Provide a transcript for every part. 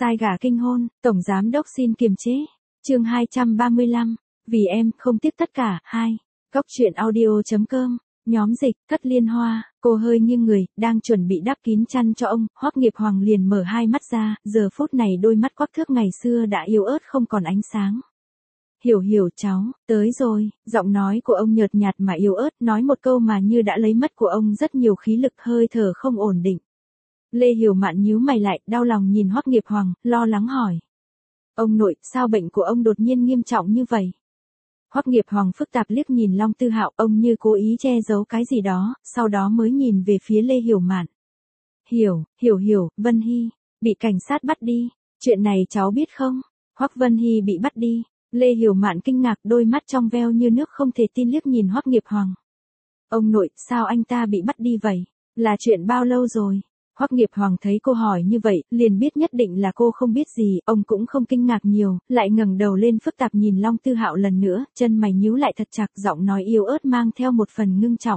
Sai gà kinh hôn, Tổng Giám Đốc xin kiềm chế. Chương 235, vì em không tiếc tất cả. 2. Góc truyện audio.com, nhóm dịch, Cất Liên Hoa. Cô hơi nghiêng người, đang chuẩn bị đắp kín chăn cho ông, Hoắc Nghiệp Hoàng liền mở hai mắt ra, giờ phút này đôi mắt quắc thước ngày xưa đã yếu ớt không còn ánh sáng. Hiểu hiểu cháu, tới rồi, giọng nói của ông nhợt nhạt mà yếu ớt, nói một câu mà như đã lấy mất của ông rất nhiều khí lực, hơi thở không ổn định. Lê Hiểu Mạn nhíu mày lại, đau lòng nhìn Hoắc Nghiệp Hoàng, lo lắng hỏi. Ông nội, sao bệnh của ông đột nhiên nghiêm trọng như vậy? Hoắc Nghiệp Hoàng phức tạp liếc nhìn Long Tư Hạo, ông như cố ý che giấu cái gì đó, sau đó mới nhìn về phía Lê Hiểu Mạn. Hiểu, Vân Hy, bị cảnh sát bắt đi, chuyện này cháu biết không? Hoắc Vân Hy bị bắt đi. Lê Hiểu Mạn kinh ngạc, đôi mắt trong veo như nước không thể tin liếc nhìn Hoắc Nghiệp Hoàng. Ông nội, sao anh ta bị bắt đi vậy? Là chuyện bao lâu rồi? Hoắc Nghiệp Hoàng thấy cô hỏi như vậy, liền biết nhất định là cô không biết gì, ông cũng không kinh ngạc nhiều, lại ngẩng đầu lên phức tạp nhìn Long Tư Hạo lần nữa, chân mày nhíu lại thật chặt, giọng nói yếu ớt mang theo một phần ngưng trọng.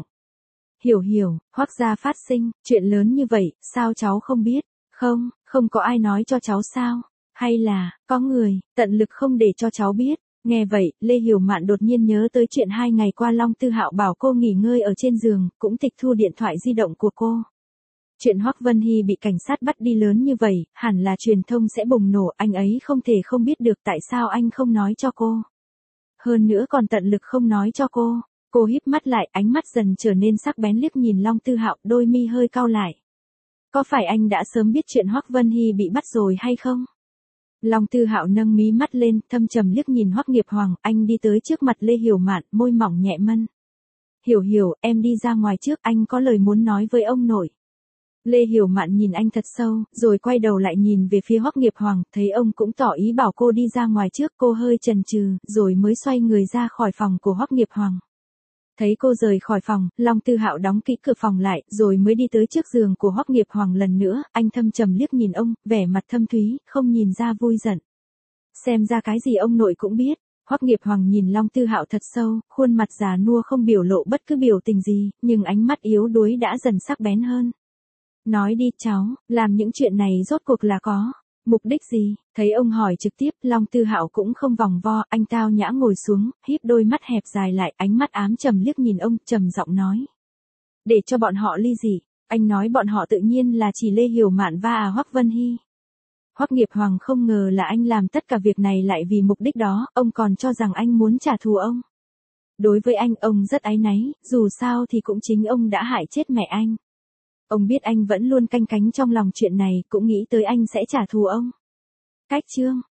Hiểu, Hoắc gia phát sinh, chuyện lớn như vậy, sao cháu không biết? Không có ai nói cho cháu sao? Hay là, có người, tận lực không để cho cháu biết? Nghe vậy, Lê Hiểu Mạn đột nhiên nhớ tới chuyện 2 ngày qua Long Tư Hạo bảo cô nghỉ ngơi ở trên giường, cũng tịch thu điện thoại di động của cô. Chuyện Hoắc Vân Hy bị cảnh sát bắt đi lớn như vậy, hẳn là truyền thông sẽ bùng nổ, anh ấy không thể không biết được, tại sao anh không nói cho cô. Hơn nữa còn tận lực không nói cho cô. Cô híp mắt lại, ánh mắt dần trở nên sắc bén liếc nhìn Long Tư Hạo, đôi mi hơi cau lại. Có phải anh đã sớm biết chuyện Hoắc Vân Hy bị bắt rồi hay không? Long Tư Hạo nâng mí mắt lên, thâm trầm liếc nhìn Hoắc Nghiệp Hoàng, anh đi tới trước mặt Lê Hiểu Mạn, môi mỏng nhẹ mân. Hiểu, em đi ra ngoài trước, anh có lời muốn nói với ông nội. Lê Hiểu Mạn nhìn anh thật sâu, rồi quay đầu lại nhìn về phía Hoắc Nghiệp Hoàng, thấy ông cũng tỏ ý bảo cô đi ra ngoài trước, cô hơi chần chừ, rồi mới xoay người ra khỏi phòng của Hoắc Nghiệp Hoàng. Thấy cô rời khỏi phòng, Long Tư Hạo đóng kỹ cửa phòng lại, rồi mới đi tới trước giường của Hoắc Nghiệp Hoàng lần nữa, anh thâm trầm liếc nhìn ông, vẻ mặt thâm thúy, không nhìn ra vui giận. Xem ra cái gì ông nội cũng biết. Hoắc Nghiệp Hoàng nhìn Long Tư Hạo thật sâu, khuôn mặt già nua không biểu lộ bất cứ biểu tình gì, nhưng ánh mắt yếu đuối đã dần sắc bén hơn. Nói đi cháu, làm những chuyện này rốt cuộc là có mục đích gì? Thấy ông hỏi trực tiếp, Long Tư Hạo cũng không vòng vo, anh tao nhã ngồi xuống, híp đôi mắt hẹp dài lại, ánh mắt ám trầm liếc nhìn ông, trầm giọng nói. Để cho bọn họ ly dị, anh nói bọn họ tự nhiên là chỉ Lê Hiểu Mạn và Hoắc Vân Hy. Hoắc Nghiệp Hoàng không ngờ là anh làm tất cả việc này lại vì mục đích đó, ông còn cho rằng anh muốn trả thù ông. Đối với anh, ông rất áy náy, dù sao thì cũng chính ông đã hại chết mẹ anh. Ông biết anh vẫn luôn canh cánh trong lòng chuyện này, cũng nghĩ tới anh sẽ trả thù ông. Cách chương